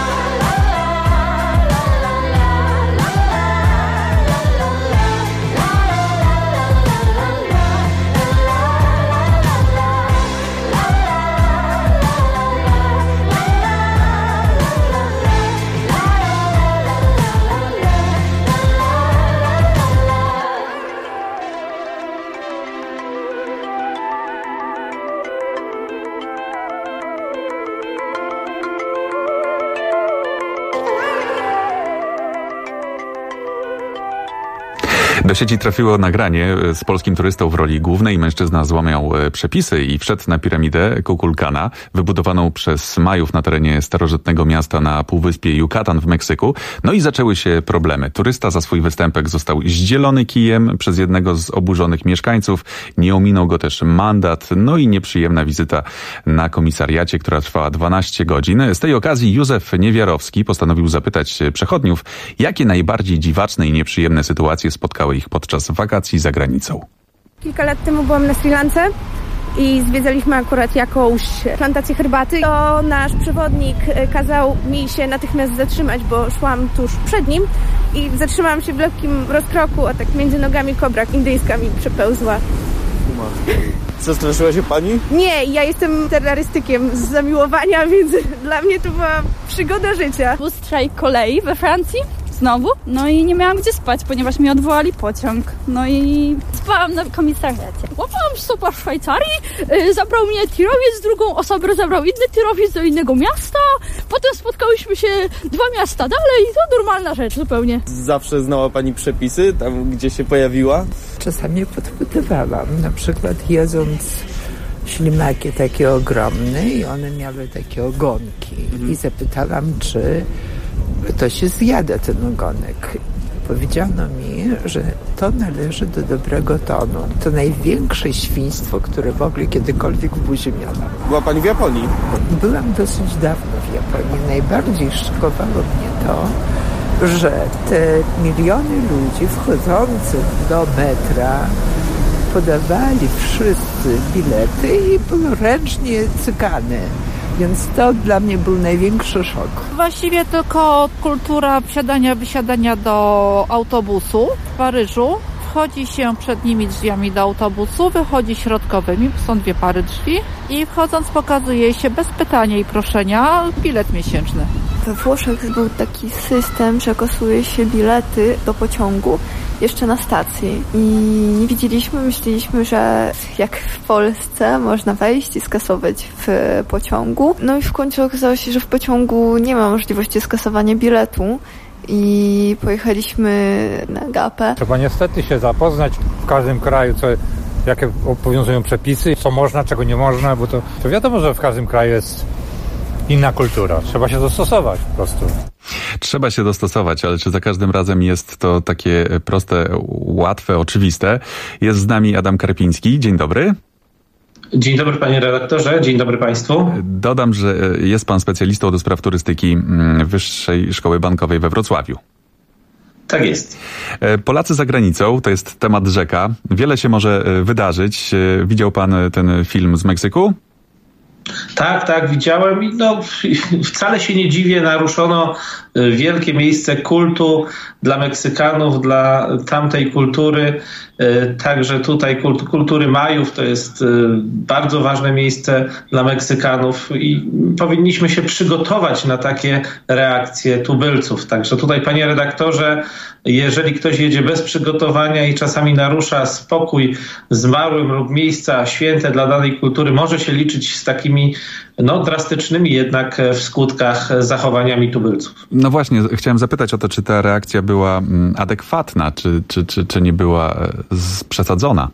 Do sieci trafiło nagranie z polskim turystą w roli głównej. Mężczyzna złamał przepisy i wszedł na piramidę Kukulkana, wybudowaną przez Majów na terenie starożytnego miasta na półwyspie Yucatan w Meksyku. No i zaczęły się problemy. Turysta za swój występek został zdzielony kijem przez jednego z oburzonych mieszkańców. Nie ominął go też mandat, no i nieprzyjemna wizyta na komisariacie, która trwała 12 godzin. Z tej okazji Józef Niewiarowski postanowił zapytać przechodniów, jakie najbardziej dziwaczne i nieprzyjemne sytuacje spotkały ich podczas wakacji za granicą. Kilka lat temu byłam na Sri Lance i zwiedzaliśmy akurat jakąś plantację herbaty. To nasz przewodnik kazał mi się natychmiast zatrzymać, bo szłam tuż przed nim i zatrzymałam się w lekkim rozkroku, a tak między nogami kobra indyjska mi przepełzła. Zastraszyła się pani? Nie, ja jestem terrorystykiem z zamiłowania, więc dla mnie to była przygoda życia. Był strajk kolei we Francji. Znowu. No i nie miałam gdzie spać, ponieważ mi odwołali pociąg. No i spałam na komisariacie. Łapałam stopa w Szwajcarii, zabrał mnie tirowiec, drugą osobę zabrał inny tirowiec do innego miasta. Potem spotkałyśmy się 2 miasta dalej. To normalna rzecz zupełnie. Zawsze znała pani przepisy, tam gdzie się pojawiła? Czasami podpytywałam, na przykład jedząc ślimaki takie ogromne i one miały takie ogonki. I zapytałam, czy to się zjada ten ogonek. Powiedziano mi, że to należy do dobrego tonu. To największe świństwo, które w ogóle kiedykolwiek w buzi miałam. Była pani w Japonii? Byłam dosyć dawno w Japonii. Najbardziej szokowało mnie to, że te miliony ludzi wchodzących do metra podawali wszyscy bilety i były ręcznie cykane. Więc to dla mnie był największy szok. Właściwie tylko kultura wysiadania do autobusu w Paryżu. Wchodzi się przednimi drzwiami do autobusu, wychodzi środkowymi, są 2 pary drzwi i wchodząc pokazuje się bez pytania i proszenia bilet miesięczny. We Włoszech był taki system, że kasuje się bilety do pociągu jeszcze na stacji i nie widzieliśmy, myśleliśmy, że jak w Polsce można wejść i skasować w pociągu. No i w końcu okazało się, że w pociągu nie ma możliwości skasowania biletu i pojechaliśmy na Gapę. Trzeba niestety się zapoznać w każdym kraju, jakie obowiązują przepisy, co można, czego nie można, bo to wiadomo, że w każdym kraju jest inna kultura. Trzeba się dostosować po prostu. Trzeba się dostosować, ale czy za każdym razem jest to takie proste, łatwe, oczywiste? Jest z nami Adam Karpiński. Dzień dobry. Dzień dobry panie redaktorze, dzień dobry państwu. Dodam, że jest pan specjalistą do spraw turystyki Wyższej Szkoły Bankowej we Wrocławiu. Tak jest. Polacy za granicą, to jest temat rzeka. Wiele się może wydarzyć. Widział pan ten film z Meksyku? Tak, widziałem i wcale się nie dziwię, naruszono wielkie miejsce kultu dla Meksykanów, dla tamtej kultury. Także tutaj kultury Majów to jest bardzo ważne miejsce dla Meksykanów i powinniśmy się przygotować na takie reakcje tubylców. Także tutaj, panie redaktorze, jeżeli ktoś jedzie bez przygotowania i czasami narusza spokój zmarłym lub miejsca święte dla danej kultury, może się liczyć z takimi drastycznymi jednak w skutkach zachowaniami tubylców. No właśnie, chciałem zapytać o to, czy ta reakcja była adekwatna, czy nie była przesadzona?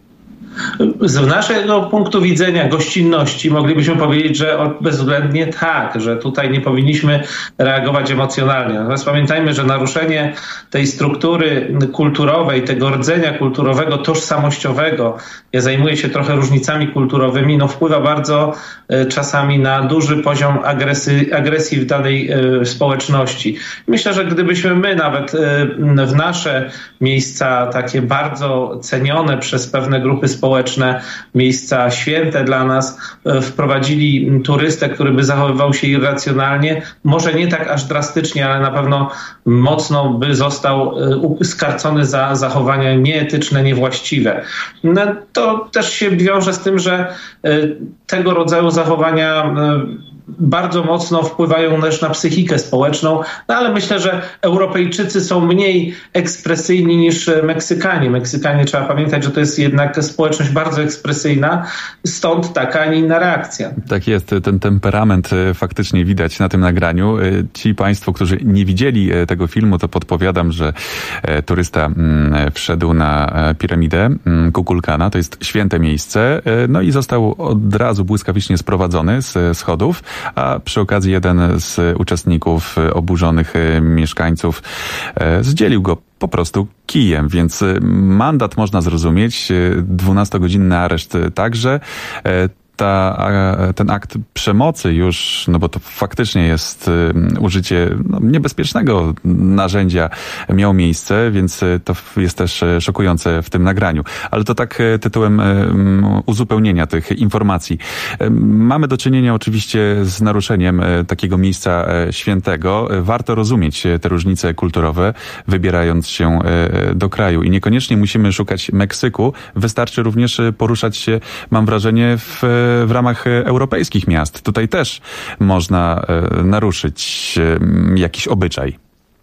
Z naszego punktu widzenia gościnności moglibyśmy powiedzieć, że bezwzględnie tak, że tutaj nie powinniśmy reagować emocjonalnie. Natomiast pamiętajmy, że naruszenie tej struktury kulturowej, tego rdzenia kulturowego, tożsamościowego, ja zajmuję się trochę różnicami kulturowymi, wpływa bardzo czasami na duży poziom agresji w danej społeczności. Myślę, że gdybyśmy my nawet w nasze miejsca takie bardzo cenione przez pewne grupy społeczne, miejsca święte dla nas, wprowadzili turystę, który by zachowywał się irracjonalnie, może nie tak aż drastycznie, ale na pewno mocno by został skarcony za zachowania nieetyczne, niewłaściwe. To też się wiąże z tym, że tego rodzaju zachowania bardzo mocno wpływają też na psychikę społeczną, ale myślę, że Europejczycy są mniej ekspresyjni niż Meksykanie. Meksykanie, trzeba pamiętać, że to jest jednak społeczność bardzo ekspresyjna, stąd taka, a nie inna reakcja. Tak jest, ten temperament faktycznie widać na tym nagraniu. Ci państwo, którzy nie widzieli tego filmu, to podpowiadam, że turysta wszedł na piramidę Kukulkana, to jest święte miejsce, i został od razu błyskawicznie sprowadzony z schodów, a przy okazji jeden z uczestników, oburzonych mieszkańców, zdzielił go po prostu kijem, więc mandat można zrozumieć, 12-godzinny areszt także. Ten akt przemocy już, bo to faktycznie jest użycie niebezpiecznego narzędzia, miał miejsce, więc to jest też szokujące w tym nagraniu. Ale to tak tytułem uzupełnienia tych informacji. Mamy do czynienia oczywiście z naruszeniem takiego miejsca świętego. Warto rozumieć te różnice kulturowe, wybierając się do kraju. I niekoniecznie musimy szukać Meksyku. Wystarczy również poruszać się, mam wrażenie, w ramach europejskich miast. Tutaj też można naruszyć jakiś obyczaj.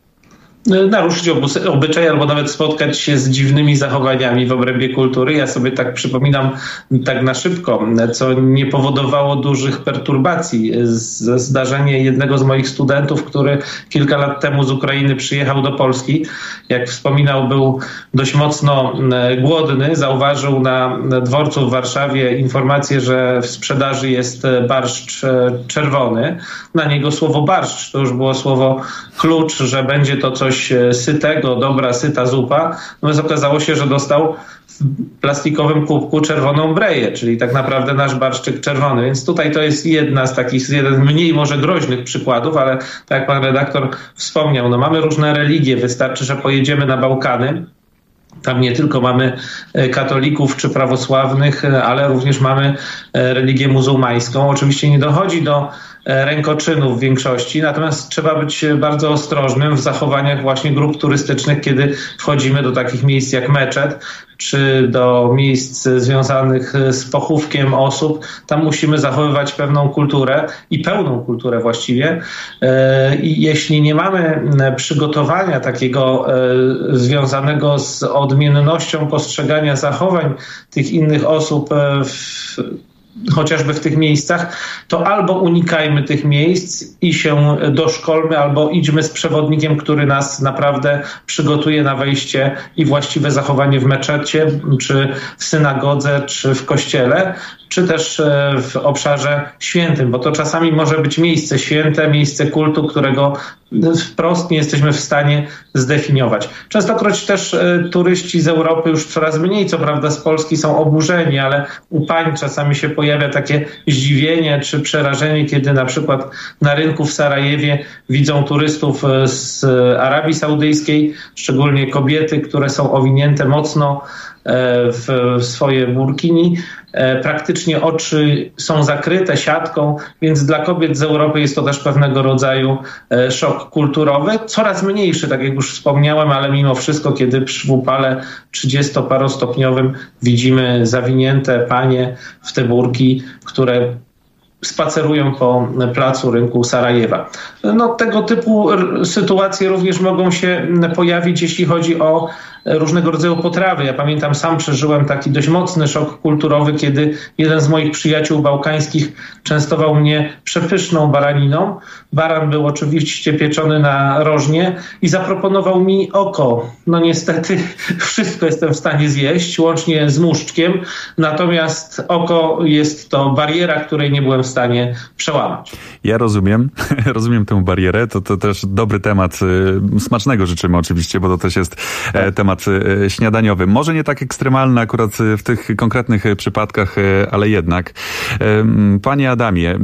Naruszyć obyczaj albo nawet spotkać się z dziwnymi zachowaniami w obrębie kultury. Ja sobie tak przypominam tak na szybko, co nie powodowało dużych perturbacji. Zdarzenie jednego z moich studentów, który kilka lat temu z Ukrainy przyjechał do Polski. Jak wspominał, był dość mocno głodny. Zauważył na dworcu w Warszawie informację, że w sprzedaży jest barszcz czerwony. Na niego słowo barszcz to już było słowo klucz, że będzie to coś sytego, dobra, syta zupa. Natomiast okazało się, że dostał w plastikowym kubku czerwoną breję, czyli tak naprawdę nasz barszczyk czerwony. Więc tutaj to jest jeden mniej może groźnych przykładów, ale tak jak pan redaktor wspomniał, mamy różne religie. Wystarczy, że pojedziemy na Bałkany. Tam nie tylko mamy katolików czy prawosławnych, ale również mamy religię muzułmańską. Oczywiście nie dochodzi do rękoczynów w większości, natomiast trzeba być bardzo ostrożnym w zachowaniach właśnie grup turystycznych, kiedy wchodzimy do takich miejsc jak meczet, czy do miejsc związanych z pochówkiem osób. Tam musimy zachowywać pewną kulturę i pełną kulturę właściwie. I jeśli nie mamy przygotowania takiego związanego z odmiennością postrzegania zachowań tych innych osób chociażby w tych miejscach, to albo unikajmy tych miejsc i się doszkolmy, albo idźmy z przewodnikiem, który nas naprawdę przygotuje na wejście i właściwe zachowanie w meczecie, czy w synagodze, czy w kościele, czy też w obszarze świętym, bo to czasami może być miejsce święte, miejsce kultu, którego wprost nie jesteśmy w stanie zdefiniować. Częstokroć też turyści z Europy już coraz mniej, co prawda z Polski, są oburzeni, ale u pań czasami się pojawia takie zdziwienie czy przerażenie, kiedy na przykład na rynku w Sarajewie widzą turystów z Arabii Saudyjskiej, szczególnie kobiety, które są owinięte mocno w swoje burkini. Praktycznie oczy są zakryte siatką, więc dla kobiet z Europy jest to też pewnego rodzaju szok kulturowy. Coraz mniejszy, tak jak już wspomniałem, ale mimo wszystko, kiedy w upale 30-parostopniowym widzimy zawinięte panie w te burki, które spacerują po placu rynku Sarajewa. Tego typu sytuacje również mogą się pojawić, jeśli chodzi o różnego rodzaju potrawy. Ja pamiętam, sam przeżyłem taki dość mocny szok kulturowy, kiedy jeden z moich przyjaciół bałkańskich częstował mnie przepyszną baraniną. Baran był oczywiście pieczony na rożnie i zaproponował mi oko. Niestety wszystko jestem w stanie zjeść, łącznie z muszczkiem, natomiast oko jest to bariera, której nie byłem w stanie przełamać. Ja rozumiem tę barierę, to też dobry temat, smacznego życzymy oczywiście, bo to też jest temat śniadaniowy. Może nie tak ekstremalny akurat w tych konkretnych przypadkach, ale jednak. Panie Adamie,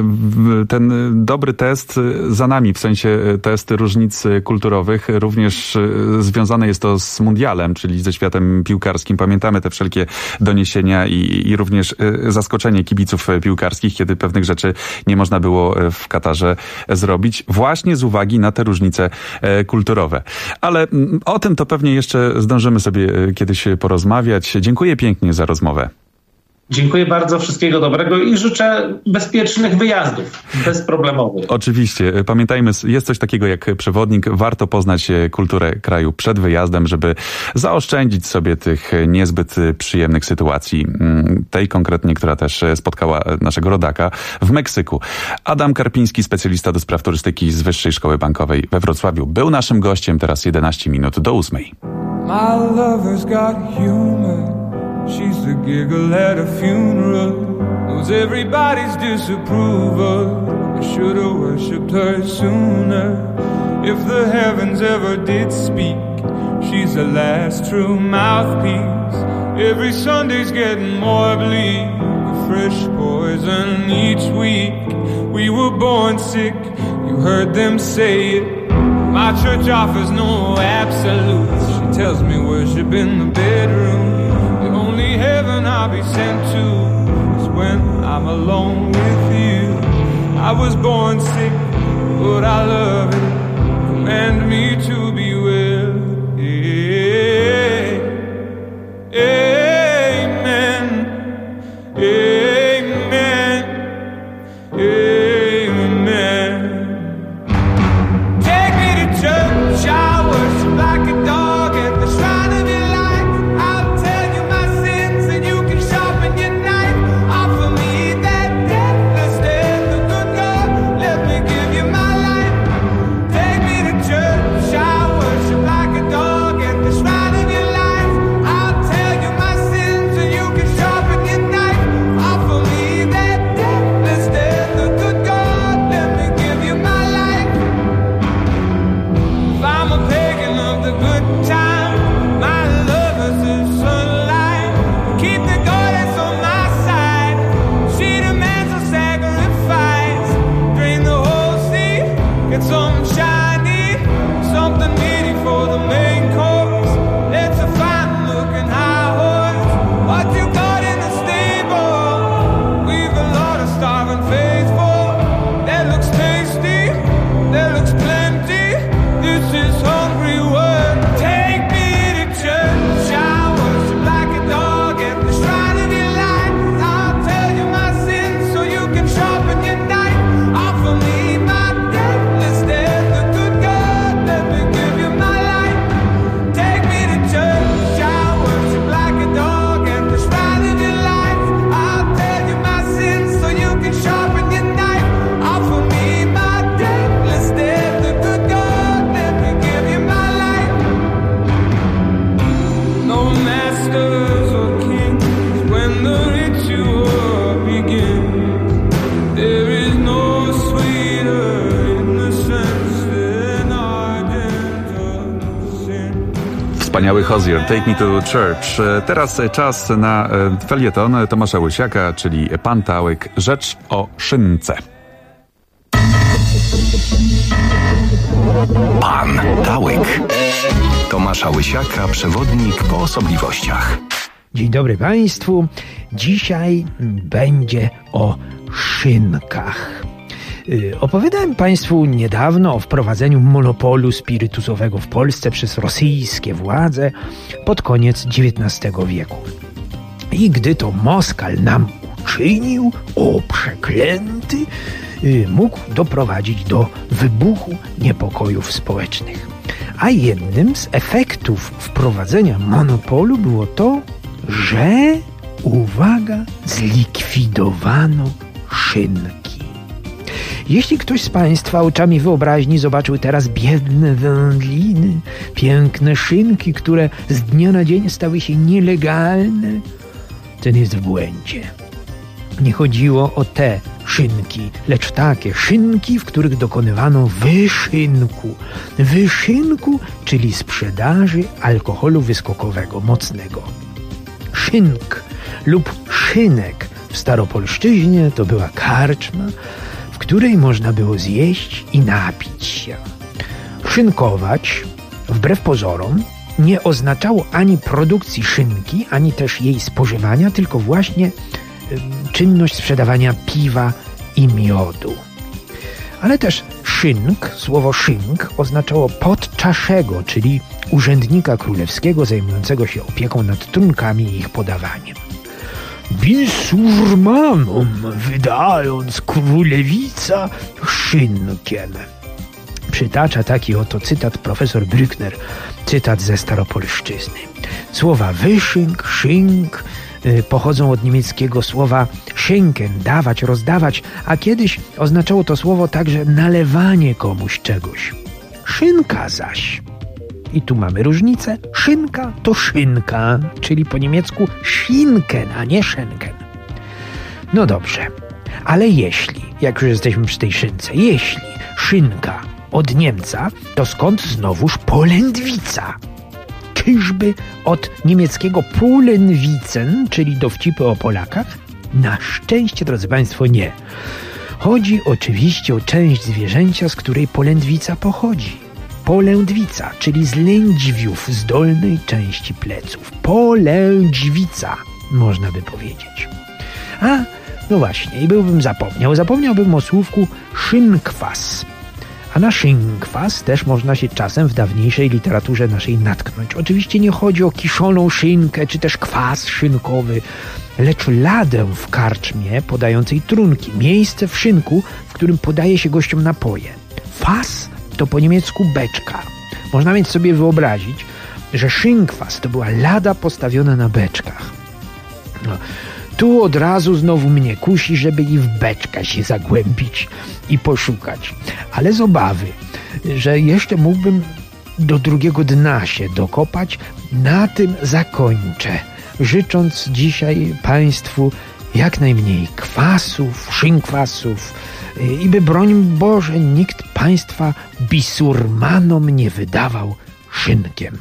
ten dobry test za nami, w sensie test różnic kulturowych, również związane jest to z mundialem, czyli ze światem piłkarskim. Pamiętamy te wszelkie doniesienia i również zaskoczenie kibiców piłkarskich, kiedy pewnych rzeczy nie można było w Katarze zrobić, właśnie z uwagi na te różnice kulturowe. Ale o tym to pewnie jeszcze zdążymy sobie kiedyś porozmawiać. Dziękuję pięknie za rozmowę. Dziękuję bardzo, wszystkiego dobrego i życzę bezpiecznych wyjazdów, bezproblemowych. Oczywiście. Pamiętajmy, jest coś takiego jak przewodnik. Warto poznać kulturę kraju przed wyjazdem, żeby zaoszczędzić sobie tych niezbyt przyjemnych sytuacji. Tej konkretnie, która też spotkała naszego rodaka w Meksyku. Adam Karpiński, specjalista do spraw turystyki z Wyższej Szkoły Bankowej we Wrocławiu, był naszym gościem. Teraz 11 minut do 8. My lover's got humor. She's the giggle at a funeral. Knows everybody's disapproval. I should have worshipped her sooner. If the heavens ever did speak, she's the last true mouthpiece. Every Sunday's getting more bleak, a fresh poison each week. We were born sick, you heard them say it. My church offers no absolutes. She tells me worship in the bedroom. The only heaven I'll be sent to is when I'm alone with you. I was born sick, but I love it. Command me to be well. Amen. Amen. Amen. Take me to church, I worship like a dog at the shrine of your life. I'll tell you my sins and you can sharpen your knife. Offer me that deathless death, the good God, let me give you my life. Take me to church, I worship like a dog at the shrine of your life. I'll tell you my sins and you can sharpen your knife. Offer me that deathless death, the good God, let me give you my life. If I'm a pagan of the good time, my lover's the sunlight. Keep the goddess on my side. She demands a sacrifice. Drain the whole sea, get something shiny, something meaty for the main course. Let's a fine looking high horse. What you got in the stable? We've a lot of starving faithful. That looks tasty, that looks plenty. This is hungry work. Take me to church, I worship like a dog at the shrine of your life. I'll tell you my sins so you can sharpen your knife. Offer me my deathless death, the good God, let me give you my life. Take me to church, I worship like a dog at the shrine of your life. I'll tell you my sins so you can sharpen your knife. Offer me my deathless death, the good God, let me give you my life. No masters or kings when the ritual begins. There is no sweeter innocence than ardent of sin. Wspaniały Hozier, Take Me to Church. Teraz czas na felieton Tomasza Łysiaka, czyli Pan Tałyk, Rzecz o szynce. Pan Tałyk. Tomasza Łysiaka, przewodnik po osobliwościach. Dzień dobry Państwu. Dzisiaj będzie o szynkach. Opowiadałem Państwu niedawno o wprowadzeniu monopolu spirytusowego w Polsce przez rosyjskie władze pod koniec XIX wieku. I gdy to Moskal nam uczynił, o przeklęty, mógł doprowadzić do wybuchu niepokojów społecznych. A jednym z efektów wprowadzenia monopolu było to, że, uwaga, zlikwidowano szynki. Jeśli ktoś z Państwa oczami wyobraźni zobaczył teraz biedne wędliny, piękne szynki, które z dnia na dzień stały się nielegalne, ten jest w błędzie. Nie chodziło o te szynki, lecz takie szynki, w których dokonywano wyszynku. Wyszynku, czyli sprzedaży alkoholu wyskokowego, mocnego. Szynk lub szynek w staropolszczyźnie to była karczma, w której można było zjeść i napić się. Szynkować, wbrew pozorom, nie oznaczało ani produkcji szynki, ani też jej spożywania, tylko właśnie czynność sprzedawania piwa i miodu. Ale też szynk, słowo szynk oznaczało podczaszego, czyli urzędnika królewskiego zajmującego się opieką nad trunkami i ich podawaniem. Bisurmanom wydając królewica szynkiem. Przytacza taki oto cytat profesor Brückner, cytat ze staropolszczyzny. Słowa wyszynk, szynk pochodzą od niemieckiego słowa schenken, dawać, rozdawać, a kiedyś oznaczało to słowo także nalewanie komuś czegoś. Szynka zaś, i tu mamy różnicę, szynka to szynka, czyli po niemiecku Schinken, a nie Schenken. No dobrze, ale jeśli, jak już jesteśmy przy tej szynce, jeśli szynka od Niemca, to skąd znowuż polędwica? Czyżby od niemieckiego Polenwicen, czyli dowcipy o Polakach? Na szczęście, drodzy Państwo, nie. Chodzi oczywiście o część zwierzęcia, z której polędwica pochodzi. Polędwica, czyli z lędźwiów z dolnej części pleców. Polędźwica, można by powiedzieć. A, no właśnie, i zapomniałbym o słówku szynkwas. A na szynkwas też można się czasem w dawniejszej literaturze naszej natknąć. Oczywiście nie chodzi o kiszoną szynkę, czy też kwas szynkowy, lecz ladę w karczmie podającej trunki, miejsce w szynku, w którym podaje się gościom napoje. Fas to po niemiecku beczka. Można więc sobie wyobrazić, że szynkwas to była lada postawiona na beczkach. No. Tu od razu znowu mnie kusi, żeby i w beczkę się zagłębić i poszukać. Ale z obawy, że jeszcze mógłbym do drugiego dna się dokopać, na tym zakończę, życząc dzisiaj Państwu jak najmniej kwasów, szynkwasów i by, broń Boże, nikt Państwa bisurmanom nie wydawał szynkiem.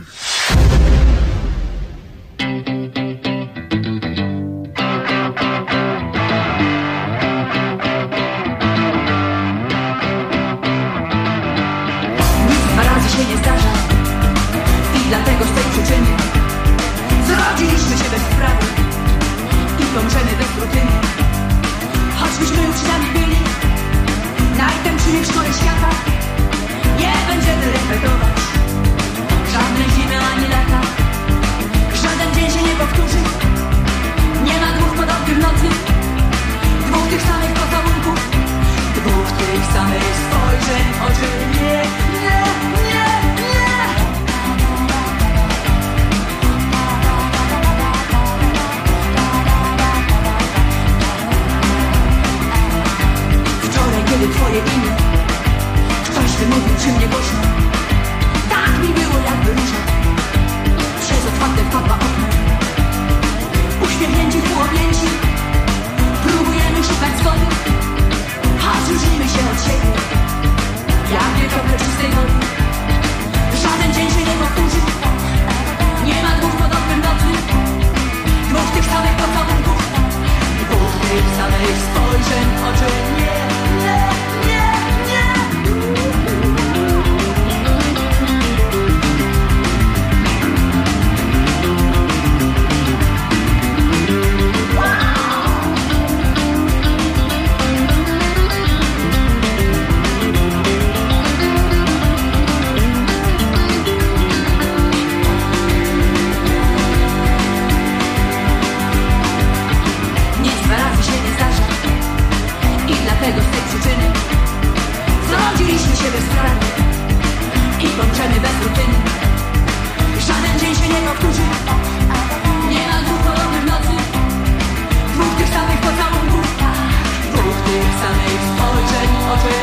Nie zdarza i dlatego z tej przyczyny zrodziliśmy się bez sprawy i dążymy bez rutyny. Choćbyśmy uczniami byli najtępszymi w szkole świata, nie będziemy repetować żadnej zimy ani lata. Żaden dzień się nie powtórzy, nie ma dwóch podobnych nocy, dwóch tych samych pocałunków, dwóch tych samych spojrzeń w oczy. Nie. Kiedy twoje imię ktoś Zrodziliśmy się bez sprawy i kończymy bez rutyny. Żaden dzień się nie powtórzy. Nie ma dwóch podobnych nocy, dwóch tych samych pocałunków, dwóch tych samych spojrzeń oczy.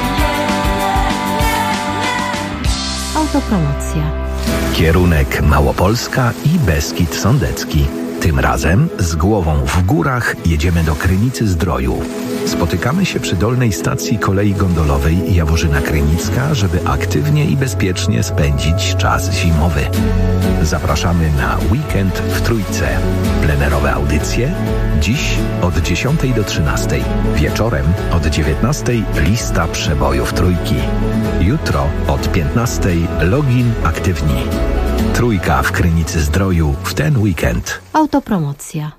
Autopromocja. Kierunek Małopolska i Beskid Sądecki. Tym razem z głową w górach jedziemy do Krynicy-Zdroju. Spotykamy się przy dolnej stacji kolei gondolowej Jaworzyna Krynicka, żeby aktywnie i bezpiecznie spędzić czas zimowy. Zapraszamy na weekend w Trójce. Plenerowe audycje dziś od 10 do 13. Wieczorem od 19 lista przebojów Trójki. Jutro od 15 login aktywni. Trójka w Krynicy-Zdroju w ten weekend. Autopromocja.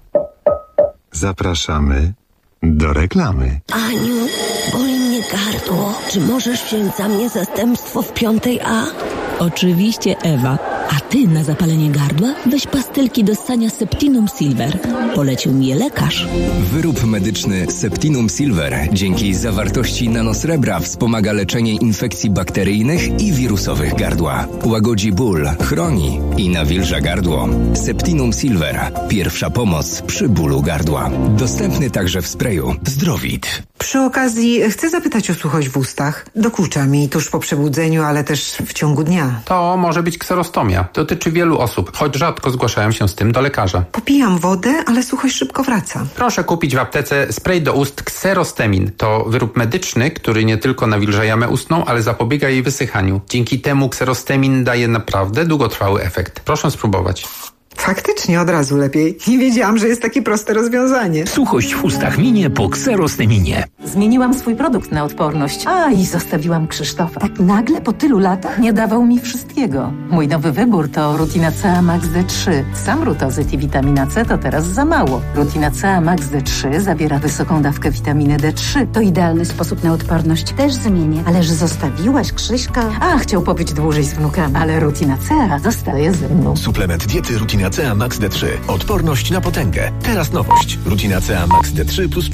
Zapraszamy do reklamy. Aniu, boli mnie gardło. Czy możesz wziąć za mnie zastępstwo w 5A? Oczywiście, Ewa. A ty na zapalenie gardła weź pastylki do ssania Septinum Silver. Polecił mi je lekarz. Wyrób medyczny Septinum Silver dzięki zawartości nanosrebra wspomaga leczenie infekcji bakteryjnych i wirusowych gardła. Łagodzi ból, chroni i nawilża gardło. Septinum Silver. Pierwsza pomoc przy bólu gardła. Dostępny także w sprayu Zdrowit. Przy okazji chcę zapytać o suchość w ustach. Dokucza mi tuż po przebudzeniu, ale też w ciągu dnia. To może być kserostomia. Dotyczy wielu osób, choć rzadko zgłaszają się z tym do lekarza. Popijam wodę, ale suchość szybko wraca. Proszę kupić w aptece spray do ust Xerostemin. To wyrób medyczny, który nie tylko nawilża jamę ustną, ale zapobiega jej wysychaniu. Dzięki temu Xerostemin daje naprawdę długotrwały efekt. Proszę spróbować. Faktycznie od razu lepiej. Nie wiedziałam, że jest takie proste rozwiązanie. Suchość w ustach minie po Xerosteminie. Zmieniłam swój produkt na odporność. I zostawiłam Krzysztofa. Tak nagle po tylu latach nie dawał mi wszystkiego. Mój nowy wybór to Rutina CA Max D3. Sam rutozyt i witamina C to teraz za mało. Rutina CA Max D3 zawiera wysoką dawkę witaminy D3. To idealny sposób na odporność. Też zmienię. Ależ zostawiłaś Krzyśka? Chciał pobyć dłużej z wnukami. Ale Rutina CA zostaje ze mną. Suplement diety Rutina CA Max D3. Odporność na potęgę. Teraz nowość. Rutina CA Max D3 plus